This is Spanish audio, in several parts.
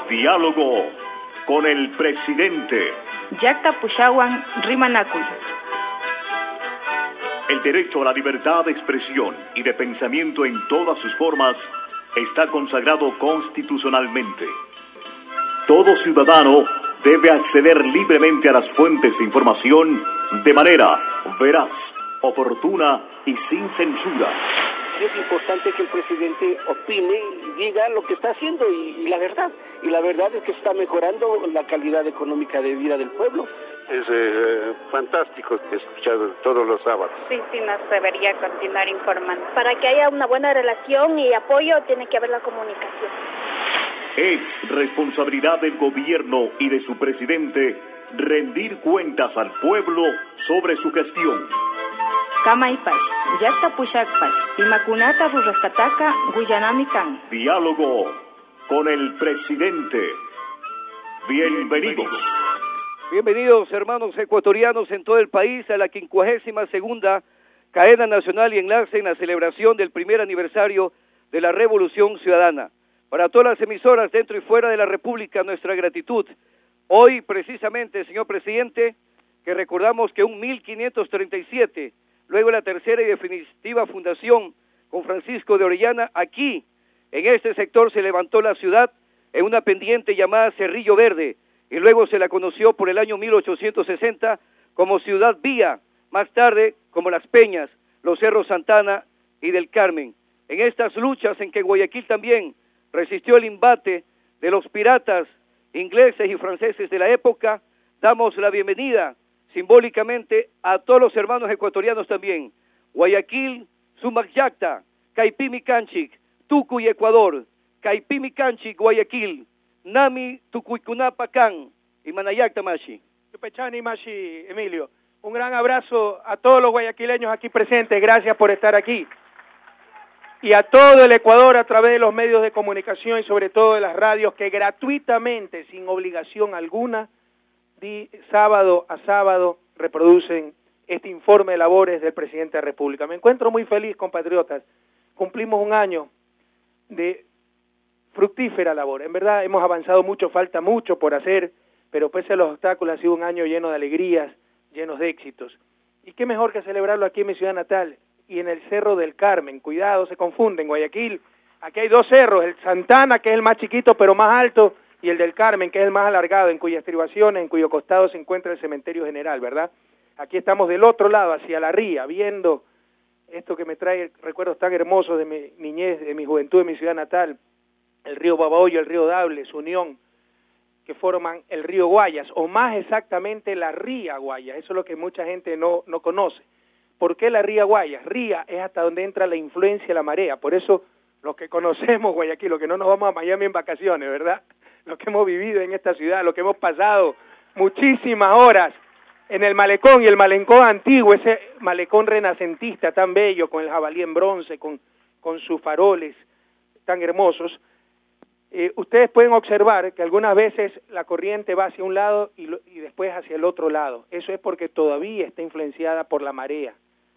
Diálogo con el presidente. Llaqta Pushawan Rimanakul. El derecho a la libertad de expresión y de pensamiento en todas sus formas está consagrado constitucionalmente. Todo ciudadano debe acceder libremente a las fuentes de información de manera veraz, oportuna y sin censura. Es importante que el presidente opine y diga lo que está haciendo y la verdad. Y la verdad es que está mejorando la calidad económica de vida del pueblo. Es fantástico escuchar todos los sábados. Sí, nos debería continuar informando. Para que haya una buena relación y apoyo tiene que haber la comunicación. Es responsabilidad del gobierno y de su presidente rendir cuentas al pueblo sobre su gestión. Kamaypash, Llaqta Pushakpash, Pimakunata Rurraskataka, Guyanami Kan. Diálogo con el presidente. Bienvenidos. Bienvenidos, hermanos ecuatorianos en todo el país, a la 52ª cadena nacional y enlace en la celebración del primer aniversario de la Revolución Ciudadana. Para todas las emisoras dentro y fuera de la República, nuestra gratitud. Hoy, precisamente, señor presidente, que recordamos que en 1537, luego la tercera y definitiva fundación con Francisco de Orellana, aquí, en este sector, se levantó la ciudad en una pendiente llamada Cerrillo Verde, y luego se la conoció por el año 1860 como Ciudad Vía, más tarde como Las Peñas, los Cerros Santana y del Carmen. En estas luchas en que Guayaquil también resistió el embate de los piratas ingleses y franceses de la época, damos la bienvenida simbólicamente a todos los hermanos ecuatorianos también. Guayaquil, Sumac-Llaqta, Caipimi Canchic, Tucuy, Ecuador, Caipimi Canchic, Guayaquil, Nami, Tucuycunapacán y Manayacta Mashi. Pechani Mashi, Emilio. Un gran abrazo a todos los guayaquileños aquí presentes, gracias por estar aquí. Y a todo el Ecuador a través de los medios de comunicación y sobre todo de las radios que gratuitamente, sin obligación alguna, sábado a sábado reproducen este informe de labores del presidente de la República. Me encuentro muy feliz, compatriotas. Cumplimos un año de fructífera labor. En verdad hemos avanzado mucho, falta mucho por hacer, pero pese a los obstáculos ha sido un año lleno de alegrías, llenos de éxitos. Y qué mejor que celebrarlo aquí en mi ciudad natal y en el Cerro del Carmen. Cuidado, se confunden, Guayaquil. Aquí hay dos cerros, el Santana, que es el más chiquito pero más alto, y el del Carmen, que es el más alargado, en cuyas estribaciones, en cuyo costado se encuentra el cementerio general, ¿verdad? Aquí estamos del otro lado, hacia la ría, viendo esto que me trae recuerdos tan hermosos de mi niñez, de mi juventud, de mi ciudad natal, el río Babahoyo, el río Dable, su unión, que forman el río Guayas, o más exactamente la ría Guayas. Eso es lo que mucha gente no conoce. ¿Por qué la ría Guayas? Ría es hasta donde entra la influencia de la marea, por eso los que conocemos Guayaquil, los que no nos vamos a Miami en vacaciones, ¿verdad? Los que hemos vivido en esta ciudad, los que hemos pasado muchísimas horas en el malecón, y el malecón antiguo, ese malecón renacentista tan bello, con el jabalí en bronce, con sus faroles tan hermosos. Ustedes pueden observar que algunas veces la corriente va hacia un lado y después hacia el otro lado. Eso es porque todavía está influenciada por la marea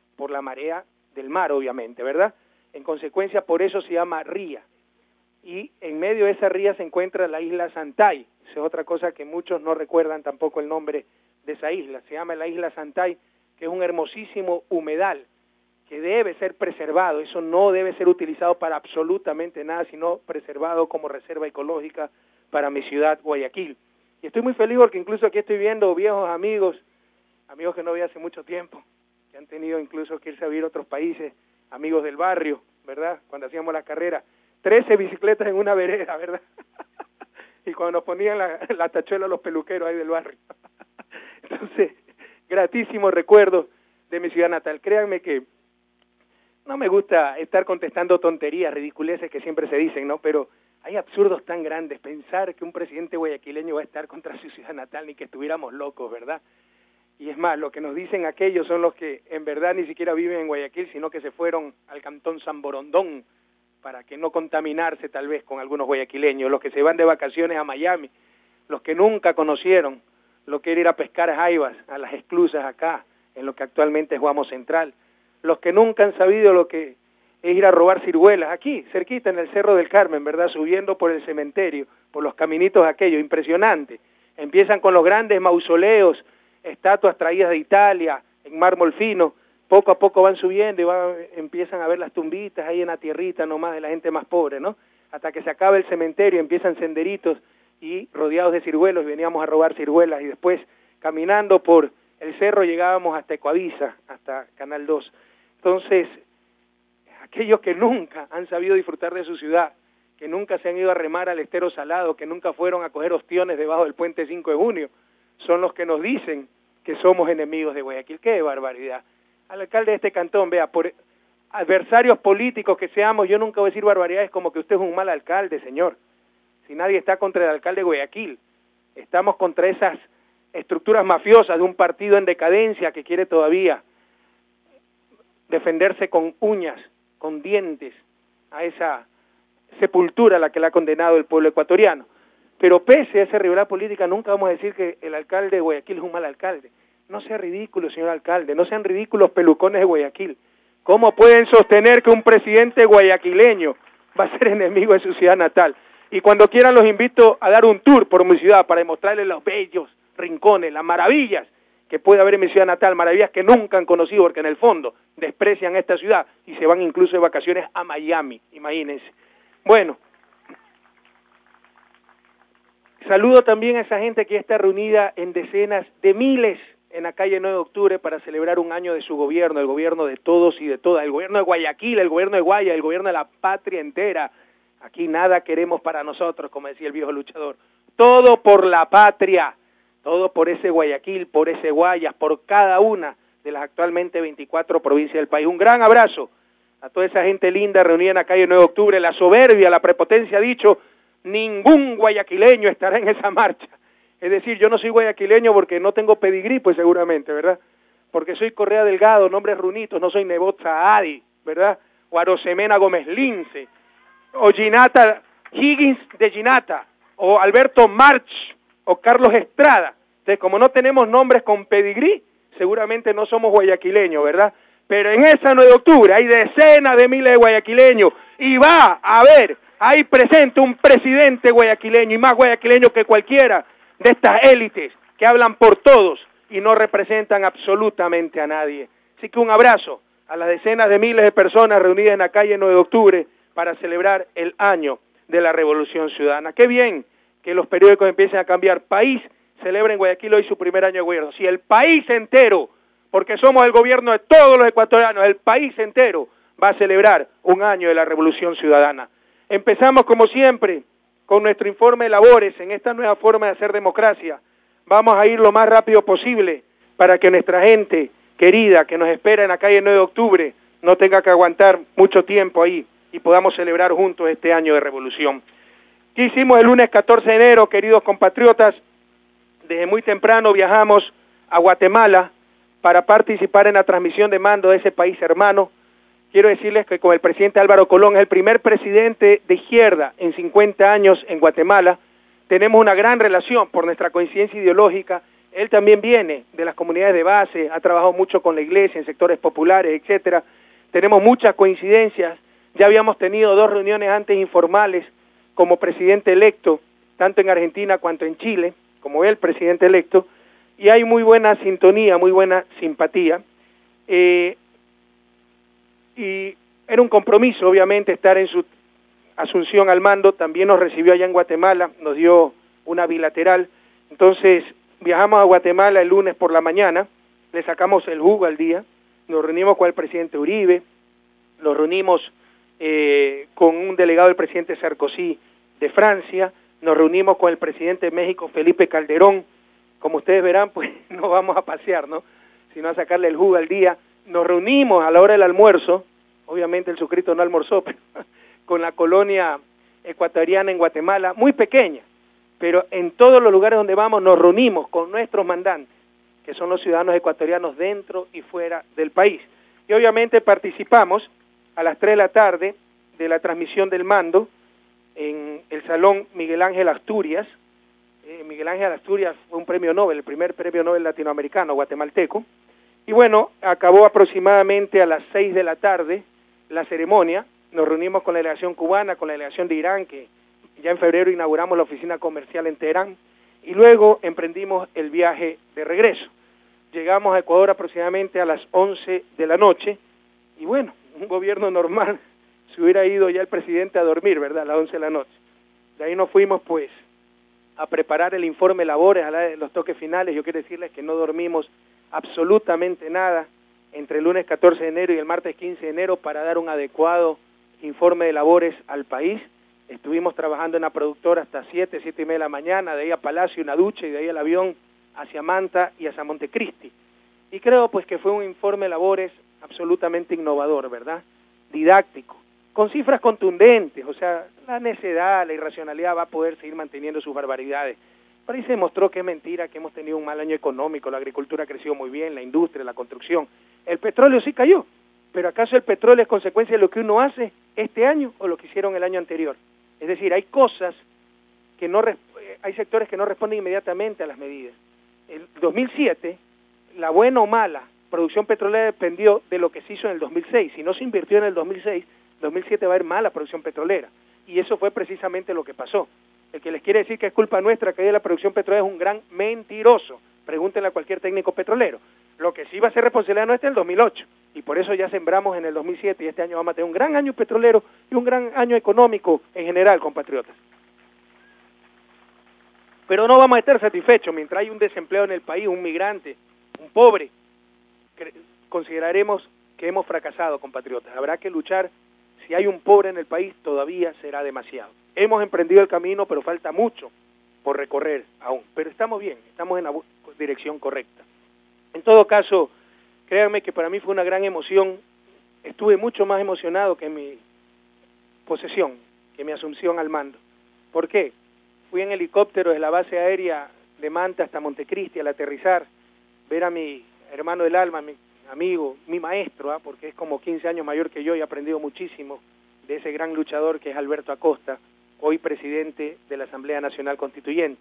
del mar, obviamente, ¿verdad? En consecuencia, por eso se llama ría. Y en medio de esa ría se encuentra la isla Santay. Esa es otra cosa que muchos no recuerdan tampoco el nombre de esa isla. Se llama la isla Santay, que es un hermosísimo humedal que debe ser preservado. Eso no debe ser utilizado para absolutamente nada, sino preservado como reserva ecológica para mi ciudad, Guayaquil. Y estoy muy feliz porque incluso aquí estoy viendo viejos amigos que no vi hace mucho tiempo, que han tenido incluso que irse a vivir a otros países, amigos del barrio, ¿verdad? Cuando hacíamos la carrera, 13 bicicletas en una vereda, ¿verdad? Y cuando nos ponían la tachuela los peluqueros ahí del barrio. Entonces, gratísimos recuerdos de mi ciudad natal. Créanme que no me gusta estar contestando tonterías, ridiculeces que siempre se dicen, ¿no? Pero hay absurdos tan grandes. Pensar que un presidente guayaquileño va a estar contra su ciudad natal, ni que estuviéramos locos, ¿verdad? Y es más, lo que nos dicen aquellos son los que en verdad ni siquiera viven en Guayaquil, sino que se fueron al cantón San Borondón para que no contaminarse tal vez con algunos guayaquileños, los que se van de vacaciones a Miami, los que nunca conocieron lo que era ir a pescar jaivas a las esclusas acá, en lo que actualmente es Guamo Central, los que nunca han sabido lo que es ir a robar ciruelas, aquí, cerquita en el Cerro del Carmen, ¿verdad? Subiendo por el cementerio, por los caminitos aquellos, impresionante. Empiezan con los grandes mausoleos, estatuas traídas de Italia, en mármol fino, poco a poco van subiendo y empiezan a ver las tumbitas ahí en la tierrita nomás de la gente más pobre, ¿no? Hasta que se acaba el cementerio, empiezan senderitos y rodeados de ciruelos, y veníamos a robar ciruelas, y después caminando por el cerro llegábamos hasta Ecuavisa, hasta Canal 2. Entonces, aquellos que nunca han sabido disfrutar de su ciudad, que nunca se han ido a remar al Estero Salado, que nunca fueron a coger ostiones debajo del puente 5 de junio, son los que nos dicen que somos enemigos de Guayaquil. ¡Qué barbaridad! Al alcalde de este cantón, vea, por adversarios políticos que seamos, yo nunca voy a decir barbaridades como que usted es un mal alcalde, señor. Si nadie está contra el alcalde de Guayaquil, estamos contra esas estructuras mafiosas de un partido en decadencia que quiere todavía defenderse con uñas, con dientes, a esa sepultura a la que le ha condenado el pueblo ecuatoriano. Pero pese a esa rivalidad política, nunca vamos a decir que el alcalde de Guayaquil es un mal alcalde. No sea ridículo, señor alcalde, no sean ridículos pelucones de Guayaquil. ¿Cómo pueden sostener que un presidente guayaquileño va a ser enemigo de su ciudad natal? Y cuando quieran los invito a dar un tour por mi ciudad para demostrarles los bellos rincones, las maravillas que puede haber en mi ciudad natal, maravillas que nunca han conocido porque en el fondo desprecian esta ciudad y se van incluso de vacaciones a Miami, imagínense. Bueno, saludo también a esa gente que está reunida en decenas de miles en la calle 9 de octubre para celebrar un año de su gobierno, el gobierno de todos y de todas, el gobierno de Guayaquil, el gobierno de Guaya, el gobierno de la patria entera. Aquí nada queremos para nosotros, como decía el viejo luchador. Todo por la patria, todo por ese Guayaquil, por ese Guayas, por cada una de las actualmente 24 provincias del país. Un gran abrazo a toda esa gente linda reunida en la calle 9 de octubre. La soberbia, la prepotencia ha dicho, ningún guayaquileño estará en esa marcha. Es decir, yo no soy guayaquileño porque no tengo pedigrí, pues seguramente, ¿verdad? Porque soy Correa Delgado, nombres runitos, no soy Nebot Saadi, ¿verdad? O Arosemena Gómez Lince, o Ginata Higgins de Ginata, o Alberto March, o Carlos Estrada. Entonces, como no tenemos nombres con pedigrí, seguramente no somos guayaquileños, ¿verdad? Pero en esa 9 de octubre hay decenas de miles de guayaquileños, y va a haber ahí presente un presidente guayaquileño, y más guayaquileño que cualquiera de estas élites que hablan por todos y no representan absolutamente a nadie. Así que un abrazo a las decenas de miles de personas reunidas en la calle 9 de octubre para celebrar el año de la Revolución Ciudadana. Qué bien que los periódicos empiecen a cambiar. País celebra en Guayaquil hoy su primer año de gobierno. Si el país entero, porque somos el gobierno de todos los ecuatorianos, el país entero va a celebrar un año de la Revolución Ciudadana. Empezamos como siempre con nuestro informe de labores en esta nueva forma de hacer democracia. Vamos a ir lo más rápido posible para que nuestra gente querida que nos espera en la calle 9 de octubre no tenga que aguantar mucho tiempo ahí y podamos celebrar juntos este año de revolución. ¿Qué hicimos el lunes 14 de enero, queridos compatriotas? Desde muy temprano viajamos a Guatemala para participar en la transmisión de mando de ese país hermano. Quiero decirles que con el presidente Álvaro Colón, es el primer presidente de izquierda en 50 años en Guatemala. Tenemos una gran relación por nuestra coincidencia ideológica. Él también viene de las comunidades de base, ha trabajado mucho con la iglesia en sectores populares, etcétera. Tenemos muchas coincidencias. Ya habíamos tenido 2 reuniones antes informales como presidente electo, tanto en Argentina cuanto en Chile, como él presidente electo, y hay muy buena sintonía, muy buena simpatía. Y era un compromiso, obviamente, estar en su asunción al mando. También nos recibió allá en Guatemala, nos dio una bilateral. Entonces viajamos a Guatemala el lunes por la mañana, le sacamos el jugo al día, nos reunimos con el presidente Uribe, nos reunimos con un delegado del presidente Sarkozy de Francia, nos reunimos con el presidente de México, Felipe Calderón. Como ustedes verán, pues no vamos a pasear, ¿no?, sino a sacarle el jugo al día. Nos reunimos a la hora del almuerzo, obviamente el suscrito no almorzó, pero con la colonia ecuatoriana en Guatemala, muy pequeña, pero en todos los lugares donde vamos nos reunimos con nuestros mandantes, que son los ciudadanos ecuatorianos dentro y fuera del país. Y obviamente participamos a las 3 de la tarde de la transmisión del mando en el Salón Miguel Ángel Asturias. Miguel Ángel Asturias fue un premio Nobel, el primer premio Nobel latinoamericano, guatemalteco. Y bueno, acabó aproximadamente a las 6 de la tarde la ceremonia, nos reunimos con la delegación cubana, con la delegación de Irán, que ya en febrero inauguramos la oficina comercial en Teherán, y luego emprendimos el viaje de regreso. Llegamos a Ecuador aproximadamente a las 11 de la noche, y bueno, un gobierno normal se hubiera ido ya el presidente a dormir, ¿verdad?, a las 11 de la noche. De ahí nos fuimos, pues, a preparar el informe labores, a los toques finales. Yo quiero decirles que no dormimos absolutamente nada entre el lunes 14 de enero y el martes 15 de enero para dar un adecuado informe de labores al país. Estuvimos trabajando en la productora hasta 7 y media de la mañana, de ahí a Palacio, una ducha, y de ahí al avión hacia Manta y hacia Montecristi. Y creo pues que fue un informe de labores absolutamente innovador, ¿verdad?, didáctico, con cifras contundentes. O sea, la necedad, la irracionalidad va a poder seguir manteniendo sus barbaridades. Pero ahí se demostró que es mentira, que hemos tenido un mal año económico, la agricultura creció muy bien, la industria, la construcción. El petróleo sí cayó, pero ¿acaso el petróleo es consecuencia de lo que uno hace este año o lo que hicieron el año anterior? Es decir, hay cosas que no, hay sectores que no responden inmediatamente a las medidas. El 2007, la buena o mala producción petrolera dependió de lo que se hizo en el 2006. Si no se invirtió en el 2006, 2007 va a haber mala producción petrolera. Y eso fue precisamente lo que pasó. El que les quiere decir que es culpa nuestra que haya la producción petrolera es un gran mentiroso. Pregúntenle a cualquier técnico petrolero. Lo que sí va a ser responsabilidad nuestra es el 2008. Y por eso ya sembramos en el 2007 y este año vamos a tener un gran año petrolero y un gran año económico en general, compatriotas. Pero no vamos a estar satisfechos mientras hay un desempleo en el país, un migrante, un pobre. Consideraremos que hemos fracasado, compatriotas. Habrá que luchar. Si hay un pobre en el país, todavía será demasiado. Hemos emprendido el camino, pero falta mucho por recorrer aún. Pero estamos bien, estamos en la dirección correcta. En todo caso, créanme que para mí fue una gran emoción. Estuve mucho más emocionado que mi posesión, que mi asunción al mando. ¿Por qué? Fui en helicóptero desde la base aérea de Manta hasta Montecristi al aterrizar, ver a mi hermano del alma, mi amigo, mi maestro, porque es como 15 años mayor que yo y he aprendido muchísimo de ese gran luchador que es Alberto Acosta, hoy presidente de la Asamblea Nacional Constituyente.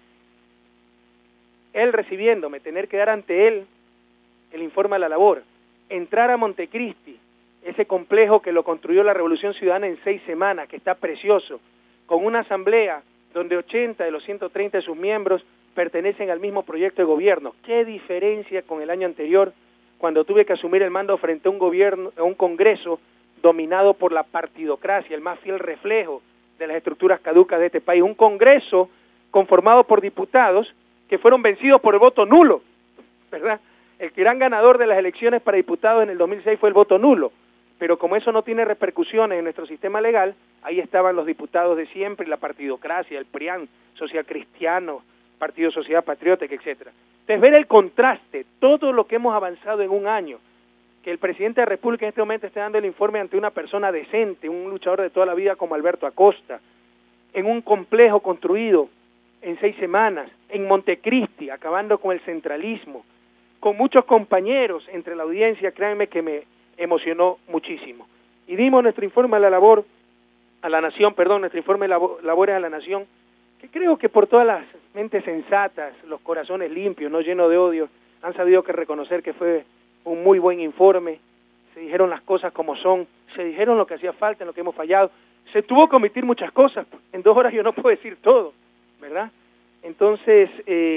Él recibiéndome, tener que dar ante él el informe a la labor, entrar a Montecristi, ese complejo que lo construyó la Revolución Ciudadana en 6 semanas, que está precioso, con una asamblea donde 80 de los 130 de sus miembros pertenecen al mismo proyecto de gobierno. ¿Qué diferencia con el año anterior, cuando tuve que asumir el mando frente a un gobierno, a un Congreso dominado por la partidocracia, el más fiel reflejo de las estructuras caducas de este país? Un Congreso conformado por diputados que fueron vencidos por el voto nulo, ¿verdad? El gran ganador de las elecciones para diputados en el 2006 fue el voto nulo, pero como eso no tiene repercusiones en nuestro sistema legal, ahí estaban los diputados de siempre, la partidocracia, el PRIAN, Social Cristiano, Partido Sociedad Patriótica, etcétera. Entonces, ver el contraste, todo lo que hemos avanzado en un año, que el presidente de la República en este momento esté dando el informe ante una persona decente, un luchador de toda la vida como Alberto Acosta, en un complejo construido en 6 semanas, en Montecristi, acabando con el centralismo, con muchos compañeros entre la audiencia, créanme que me emocionó muchísimo. Y dimos nuestro informe a la labor, a la nación, perdón, nuestro informe de labores a la nación, que creo que por todas las mentes sensatas, los corazones limpios, no llenos de odio, han sabido que reconocer que fue un muy buen informe. Se dijeron las cosas como son, se dijeron lo que hacía falta, en lo que hemos fallado. Se tuvo que omitir muchas cosas, en 2 horas yo no puedo decir todo, ¿verdad? Entonces,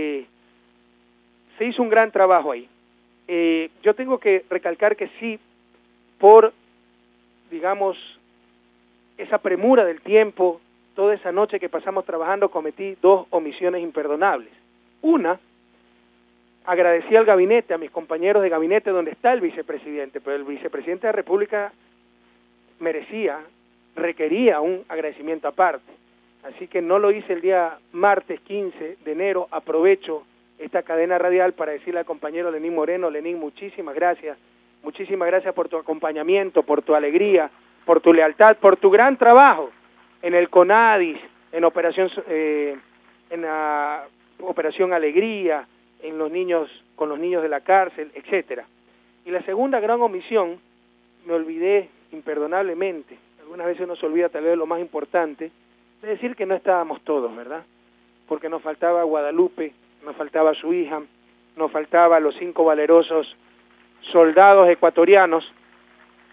se hizo un gran trabajo ahí. Yo tengo que recalcar que sí, por, digamos, esa premura del tiempo, toda esa noche que pasamos trabajando, cometí 2 omisiones imperdonables. Una, agradecí al gabinete, a mis compañeros de gabinete donde está el vicepresidente, pero el vicepresidente de la República requería un agradecimiento aparte. Así que no lo hice el día martes 15 de enero. Aprovecho esta cadena radial para decirle al compañero Lenín Moreno: Lenín, muchísimas gracias por tu acompañamiento, por tu alegría, por tu lealtad, por tu gran trabajo en el CONADIS, en la Operación Alegría, en los niños, con los niños de la cárcel, etcétera. Y la segunda gran omisión, me olvidé imperdonablemente, algunas veces uno se olvida tal vez de lo más importante, de decir que no estábamos todos, ¿verdad? Porque nos faltaba Guadalupe, nos faltaba su hija, nos faltaba los 5 valerosos soldados ecuatorianos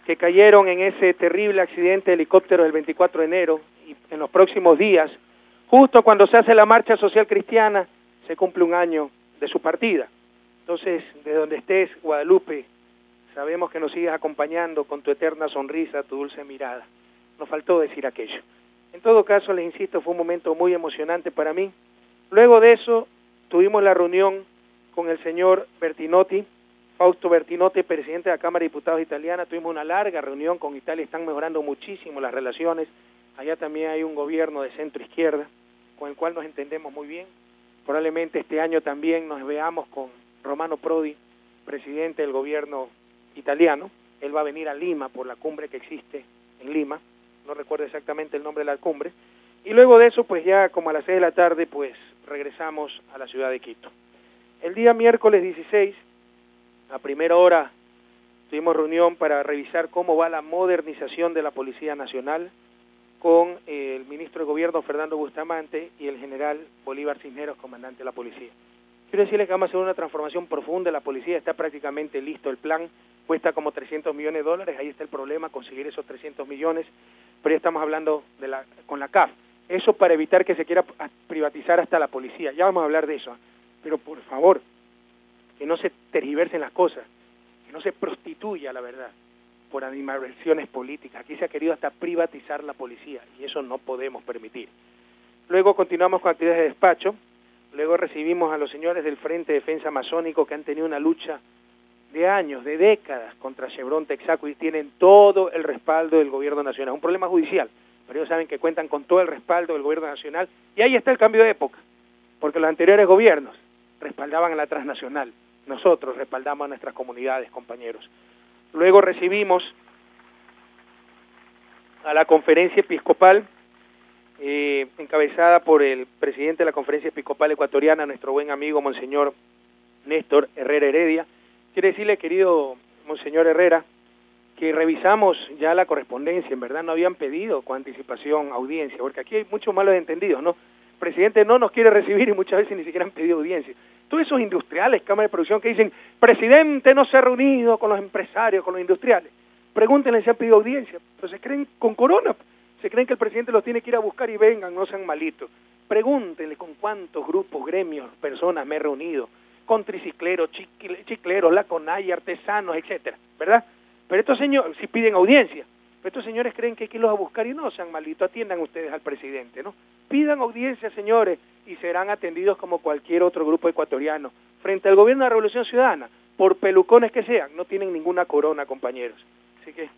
que cayeron en ese terrible accidente de helicóptero del 24 de enero y en los próximos días, justo cuando se hace la marcha social cristiana, se cumple un año de su partida. Entonces, de donde estés, Guadalupe, sabemos que nos sigues acompañando con tu eterna sonrisa, tu dulce mirada. Nos faltó decir aquello. En todo caso, les insisto, fue un momento muy emocionante para mí. Luego de eso, tuvimos la reunión con el señor Bertinotti, Fausto Bertinotti, presidente de la Cámara de Diputados italiana. Tuvimos una larga reunión con Italia, están mejorando muchísimo las relaciones. Allá también hay un gobierno de centro-izquierda, con el cual nos entendemos muy bien. Probablemente este año también nos veamos con Romano Prodi, presidente del gobierno italiano. Él va a venir a Lima por la cumbre que existe en Lima, no recuerdo exactamente el nombre de la cumbre, y luego de eso, pues ya como a las 6 de la tarde, pues regresamos a la ciudad de Quito. El día miércoles 16, a primera hora, tuvimos reunión para revisar cómo va la modernización de la Policía Nacional con el ministro de Gobierno, Fernando Bustamante, y el general Bolívar Cisneros, comandante de la policía. Quiero decirles que vamos a hacer una transformación profunda de la policía, está prácticamente listo el plan, cuesta como $300 millones, ahí está el problema, conseguir esos 300 millones, pero ya estamos hablando con la CAF, eso para evitar que se quiera privatizar hasta la policía, ya vamos a hablar de eso, pero por favor, que no se tergiversen las cosas, que no se prostituya la verdad por animadversiones políticas, aquí se ha querido hasta privatizar la policía y eso no podemos permitir. Luego continuamos con actividades de despacho. Luego recibimos a los señores del Frente de Defensa Masónico que han tenido una lucha de años, de décadas contra Chevron, Texaco y tienen todo el respaldo del gobierno nacional. Un problema judicial, pero ellos saben que cuentan con todo el respaldo del gobierno nacional y ahí está el cambio de época, porque los anteriores gobiernos respaldaban a la transnacional, nosotros respaldamos a nuestras comunidades, compañeros. Luego recibimos a la conferencia episcopal encabezada por el presidente de la Conferencia Episcopal Ecuatoriana, nuestro buen amigo Monseñor Néstor Herrera Heredia. Quiero decirle, querido Monseñor Herrera, que revisamos ya la correspondencia, en verdad no habían pedido con anticipación audiencia, porque aquí hay muchos malos entendidos, ¿no? El presidente no nos quiere recibir y muchas veces ni siquiera han pedido audiencia. Todos esos industriales, cámara de producción, que dicen, presidente no se ha reunido con los empresarios, con los industriales, pregúntenle si han pedido audiencia, pero se creen con corona, se creen que el presidente los tiene que ir a buscar y vengan, no sean malitos. Pregúntenle con cuántos grupos, gremios, personas me he reunido, con tricicleros, chicleros, la CONAI, artesanos, etcétera, ¿verdad? Pero estos señores, si piden audiencia, pero estos señores creen que hay que irlos a buscar y no sean malitos, atiendan ustedes al presidente, ¿no? Pidan audiencia, señores, y serán atendidos como cualquier otro grupo ecuatoriano. Frente al gobierno de la Revolución Ciudadana, por pelucones que sean, no tienen ninguna corona, compañeros. Así que...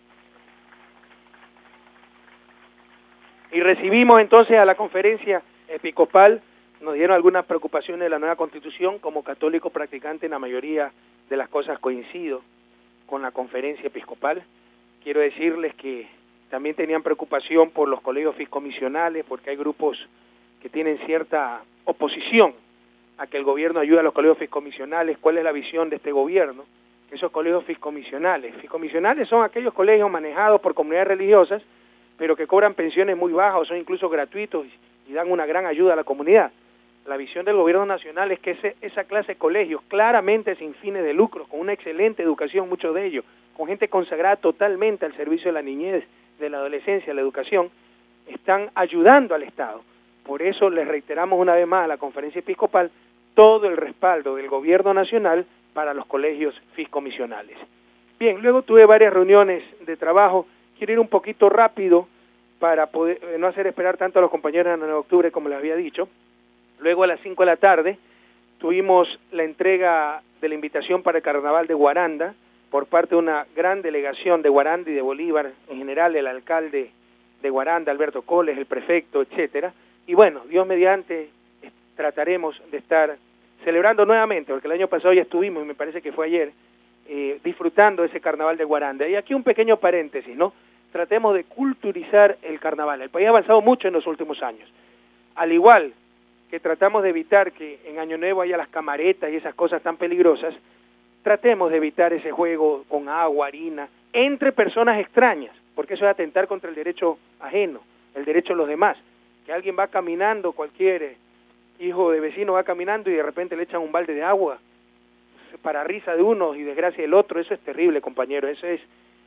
Y recibimos entonces a la conferencia episcopal, nos dieron algunas preocupaciones de la nueva constitución, como católico practicante en la mayoría de las cosas coincido con la conferencia episcopal. Quiero decirles que también tenían preocupación por los colegios fiscomisionales, porque hay grupos que tienen cierta oposición a que el gobierno ayude a los colegios fiscomisionales. ¿Cuál es la visión de este gobierno? Que esos colegios fiscomisionales son aquellos colegios manejados por comunidades religiosas, pero que cobran pensiones muy bajas o son incluso gratuitos y dan una gran ayuda a la comunidad. La visión del gobierno nacional es que esa clase de colegios, claramente sin fines de lucro, con una excelente educación, muchos de ellos, con gente consagrada totalmente al servicio de la niñez, de la adolescencia, la educación, están ayudando al Estado. Por eso les reiteramos una vez más a la conferencia episcopal todo el respaldo del gobierno nacional para los colegios fiscomisionales. Bien, luego tuve varias reuniones de trabajo. Quiero ir un poquito rápido para poder no hacer esperar tanto a los compañeros en el 9 de octubre como les había dicho. Luego a las 5 de la tarde tuvimos la entrega de la invitación para el Carnaval de Guaranda por parte de una gran delegación de Guaranda y de Bolívar, en general el alcalde de Guaranda, Alberto Coles, el prefecto, etcétera. Y bueno, Dios mediante, trataremos de estar celebrando nuevamente, porque el año pasado ya estuvimos, y me parece que fue ayer, disfrutando ese Carnaval de Guaranda. Y aquí un pequeño paréntesis, ¿no? Tratemos de culturizar el carnaval. El país ha avanzado mucho en los últimos años. Al igual que tratamos de evitar que en Año Nuevo haya las camaretas y esas cosas tan peligrosas, tratemos de evitar ese juego con agua, harina, entre personas extrañas, porque eso es atentar contra el derecho ajeno, el derecho de los demás. Que alguien va caminando, cualquier hijo de vecino va caminando y de repente le echan un balde de agua, para risa de uno y desgracia del otro, eso es terrible, compañero, eso es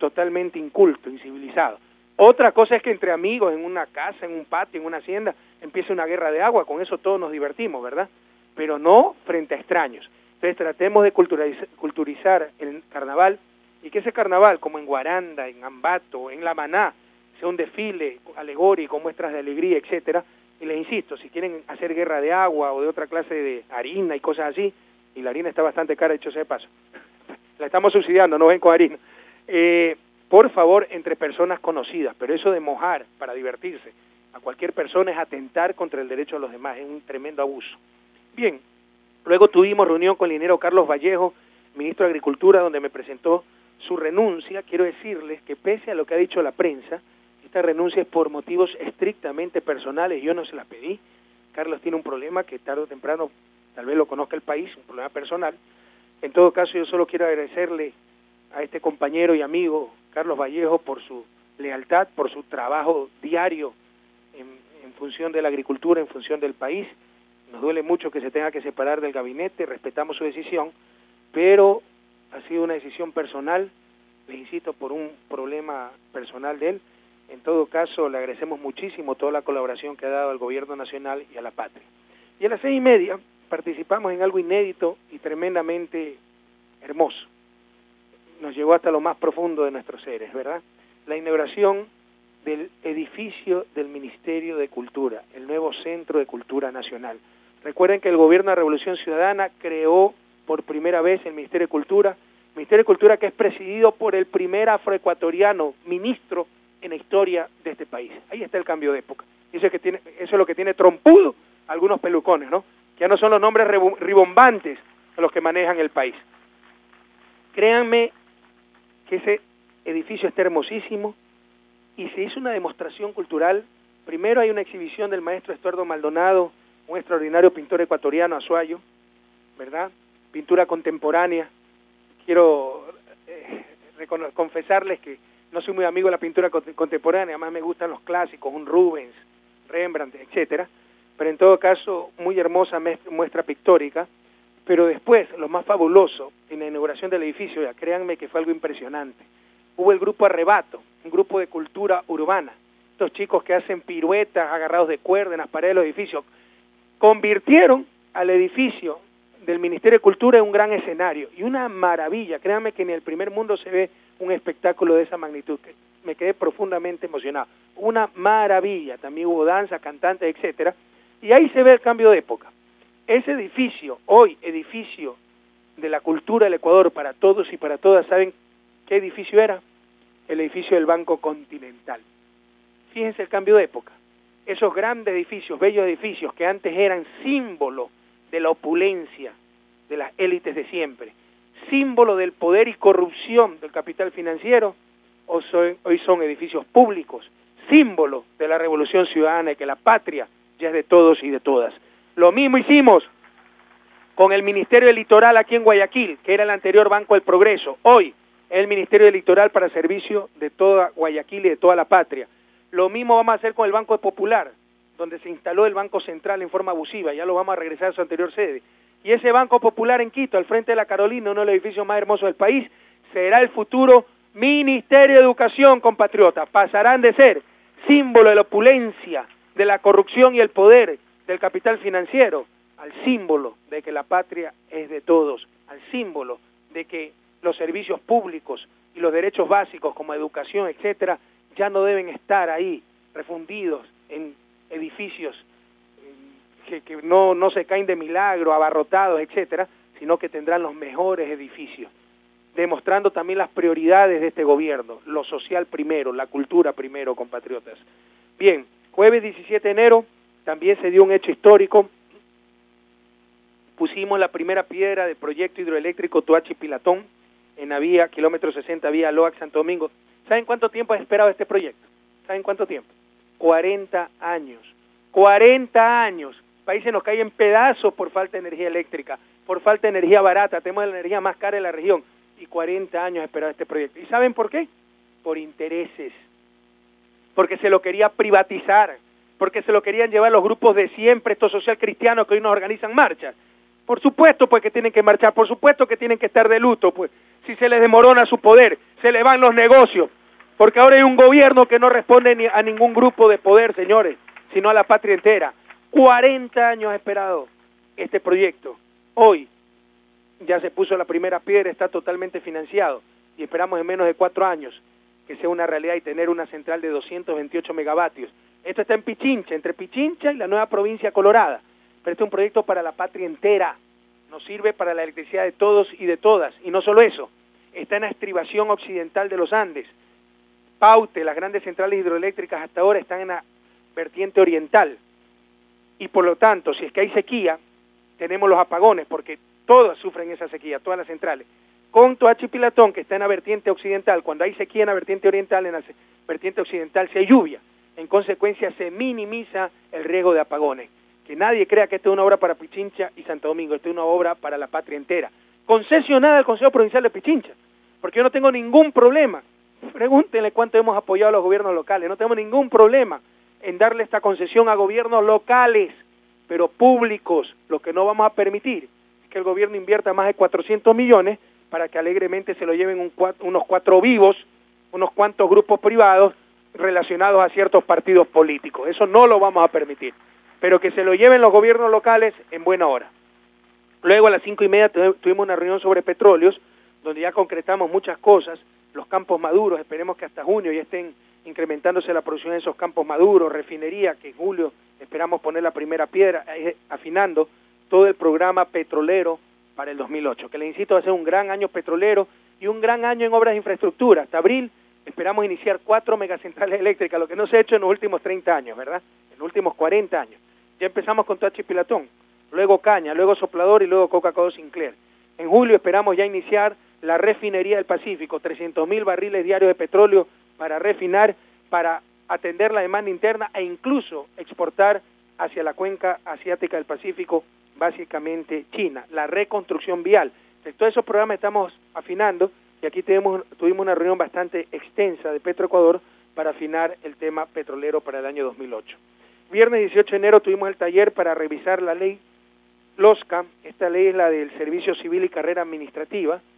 totalmente inculto, incivilizado. Otra cosa es que entre amigos, en una casa, en un patio, en una hacienda, empiece una guerra de agua, con eso todos nos divertimos, ¿verdad? Pero no frente a extraños. Entonces tratemos de culturizar el carnaval, y que ese carnaval, como en Guaranda, en Ambato, en La Maná, sea un desfile alegórico, muestras de alegría, etcétera. Y les insisto, si quieren hacer guerra de agua o de otra clase de harina y cosas así, y la harina está bastante cara, dicho sea de paso, la estamos subsidiando, no ven con harina, por favor, entre personas conocidas, pero eso de mojar para divertirse a cualquier persona es atentar contra el derecho de los demás, es un tremendo abuso. Bien, luego tuvimos reunión con el ingeniero Carlos Vallejo, ministro de Agricultura, donde me presentó su renuncia. Quiero decirles que pese a lo que ha dicho la prensa, esta renuncia es por motivos estrictamente personales, yo no se la pedí. Carlos tiene un problema que tarde o temprano tal vez lo conozca el país, un problema personal. En todo caso, yo solo quiero agradecerle a este compañero y amigo Carlos Vallejo por su lealtad, por su trabajo diario en función de la agricultura, en función del país. Nos duele mucho que se tenga que separar del gabinete, respetamos su decisión, pero ha sido una decisión personal, les insisto, por un problema personal de él. En todo caso, le agradecemos muchísimo toda la colaboración que ha dado al gobierno nacional y a la patria. Y a las 6:30 participamos en algo inédito y tremendamente hermoso. Nos llegó hasta lo más profundo de nuestros seres, ¿verdad? La inauguración del edificio del Ministerio de Cultura, el nuevo Centro de Cultura Nacional. Recuerden que el gobierno de Revolución Ciudadana creó por primera vez el Ministerio de Cultura que es presidido por el primer afroecuatoriano ministro en la historia de este país. Ahí está el cambio de época. Eso es lo que tiene trompudo algunos pelucones, ¿no? Que ya no son los nombres ribombantes los que manejan el país. Créanme que ese edificio está hermosísimo y se hizo una demostración cultural. Primero hay una exhibición del maestro Estuardo Maldonado, un extraordinario pintor ecuatoriano, azuayo, ¿verdad? Pintura contemporánea. Quiero confesarles que no soy muy amigo de la pintura contemporánea, además me gustan los clásicos, un Rubens, Rembrandt, etcétera, pero en todo caso, muy hermosa muestra pictórica. Pero después, lo más fabuloso, en la inauguración del edificio, ya créanme que fue algo impresionante, hubo el grupo Arrebato, un grupo de cultura urbana, estos chicos que hacen piruetas agarrados de cuerda en las paredes de los edificios, convirtieron al edificio del Ministerio de Cultura en un gran escenario, y una maravilla. Créanme que en el primer mundo se ve un espectáculo de esa magnitud, que me quedé profundamente emocionado, una maravilla. También hubo danza, cantantes, etcétera, y ahí se ve el cambio de época. Ese edificio, hoy edificio de la cultura del Ecuador para todos y para todas, ¿saben qué edificio era? El edificio del Banco Continental. Fíjense el cambio de época. Esos grandes edificios, bellos edificios que antes eran símbolo de la opulencia de las élites de siempre, símbolo del poder y corrupción del capital financiero, hoy son edificios públicos, símbolo de la revolución ciudadana y que la patria ya es de todos y de todas. Lo mismo hicimos con el Ministerio del Litoral aquí en Guayaquil, que era el anterior Banco del Progreso. Hoy es el Ministerio del Litoral para servicio de toda Guayaquil y de toda la patria. Lo mismo vamos a hacer con el Banco Popular, donde se instaló el Banco Central en forma abusiva, ya lo vamos a regresar a su anterior sede. Y ese Banco Popular en Quito, al frente de la Carolina, uno de los edificios más hermosos del país, será el futuro Ministerio de Educación, compatriotas. Pasarán de ser símbolo de la opulencia, de la corrupción y el poder del capital financiero, al símbolo de que la patria es de todos, al símbolo de que los servicios públicos y los derechos básicos como educación, etcétera, ya no deben estar ahí refundidos en edificios que no se caen de milagro, abarrotados, etcétera, sino que tendrán los mejores edificios, demostrando también las prioridades de este gobierno, lo social primero, la cultura primero, compatriotas. Bien, jueves 17 de enero también se dio un hecho histórico. Pusimos la primera piedra del proyecto hidroeléctrico Toachi-Pilatón en la vía, kilómetro 60, vía Loac Santo Domingo. ¿Saben cuánto tiempo ha esperado este proyecto? ¿Saben cuánto tiempo? 40 años. 40 años. El país se nos cae en pedazos por falta de energía eléctrica, por falta de energía barata. Tenemos la energía más cara de la región. Y 40 años ha esperado este proyecto. ¿Y saben por qué? Por intereses. Porque se lo quería privatizar, porque se lo querían llevar los grupos de siempre, estos social cristianos que hoy nos organizan marchas. Por supuesto pues que tienen que marchar, por supuesto que tienen que estar de luto, pues si se les desmorona su poder, se les van los negocios, porque ahora hay un gobierno que no responde ni a ningún grupo de poder, señores, sino a la patria entera. 40 años ha esperado este proyecto. Hoy ya se puso la primera piedra, está totalmente financiado y esperamos en menos de 4 años que sea una realidad y tener una central de 228 megavatios. Esto está en Pichincha, entre Pichincha y la nueva provincia colorada, pero este es un proyecto para la patria entera, nos sirve para la electricidad de todos y de todas, y no solo eso, está en la estribación occidental de los Andes. Paute, las grandes centrales hidroeléctricas hasta ahora están en la vertiente oriental, y por lo tanto, si es que hay sequía, tenemos los apagones, porque todas sufren esa sequía, todas las centrales. Con Toachi-Pilatón, que está en la vertiente occidental, cuando hay sequía en la vertiente oriental, en la vertiente occidental si hay lluvia, en consecuencia se minimiza el riesgo de apagones. Que nadie crea que esto es una obra para Pichincha y Santo Domingo, esto es una obra para la patria entera, concesionada al Consejo Provincial de Pichincha, porque yo no tengo ningún problema, pregúntenle cuánto hemos apoyado a los gobiernos locales, no tenemos ningún problema en darle esta concesión a gobiernos locales, pero públicos. Lo que no vamos a permitir es que el gobierno invierta más de 400 millones para que alegremente se lo lleven unos 4 vivos, unos cuantos grupos privados relacionados a ciertos partidos políticos. Eso no lo vamos a permitir, pero que se lo lleven los gobiernos locales en buena hora. Luego a las 5:30 tuvimos una reunión sobre petróleos, donde ya concretamos muchas cosas, los campos maduros, esperemos que hasta junio ya estén incrementándose la producción de esos campos maduros, refinería, que en julio esperamos poner la primera piedra, afinando todo el programa petrolero para el 2008, que les insisto va a ser un gran año petrolero y un gran año en obras de infraestructura. Hasta abril esperamos iniciar 4 megacentrales eléctricas, lo que no se ha hecho en los últimos 30 años, ¿verdad? En los últimos 40 años. Ya empezamos con Toachi-Pilatón, luego Caña, luego Soplador y luego Coca-Cola Sinclair. En julio esperamos ya iniciar la refinería del Pacífico, 300.000 barriles diarios de petróleo para refinar, para atender la demanda interna e incluso exportar hacia la cuenca asiática del Pacífico, básicamente China. La reconstrucción vial. De todos esos programas estamos afinando y aquí tuvimos una reunión bastante extensa de Petroecuador para afinar el tema petrolero para el año 2008. Viernes 18 de enero tuvimos el taller para revisar la ley LOSCA. Esta ley es la del Servicio Civil y Carrera Administrativa,